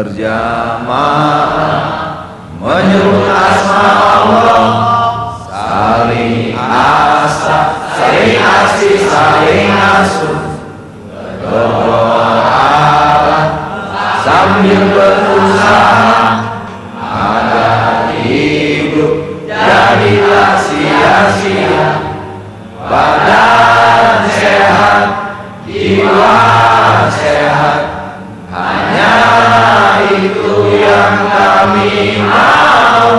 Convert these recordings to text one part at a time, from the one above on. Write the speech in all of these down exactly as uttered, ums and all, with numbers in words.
berjamaah menyebut asma Allah, saling asah, saling asih, saling asuh, berdoa sambil berusaha agar hidup jadilah sia-sia. Badan sehat, jiwa sehat, hanya itu yang kami mau.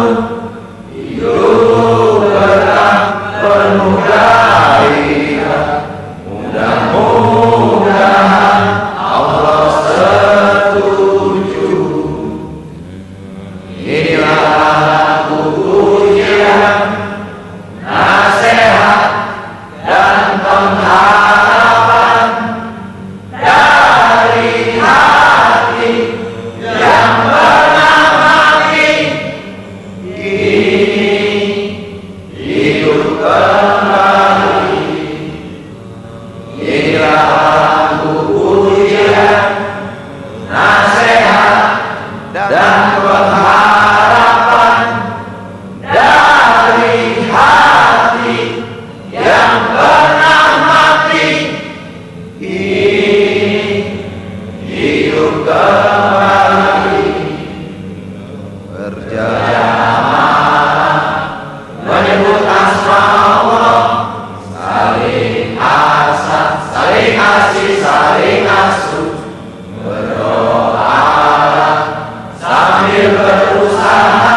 Hidup berkah penuh gairah, mudah-mudahan Allah setuju. Inilah lagu pujian, nasihat dan pengharapan dari hati yang pernah mati, kini hidup kembali. Inilah lagu pujian, nasihat dan pengharapan dari hati yang pernah mati, kini hidup kembali. Berjamaah menyebut asma Allah, saling asah, saling asih, saling asuh, berdoa sambil berusaha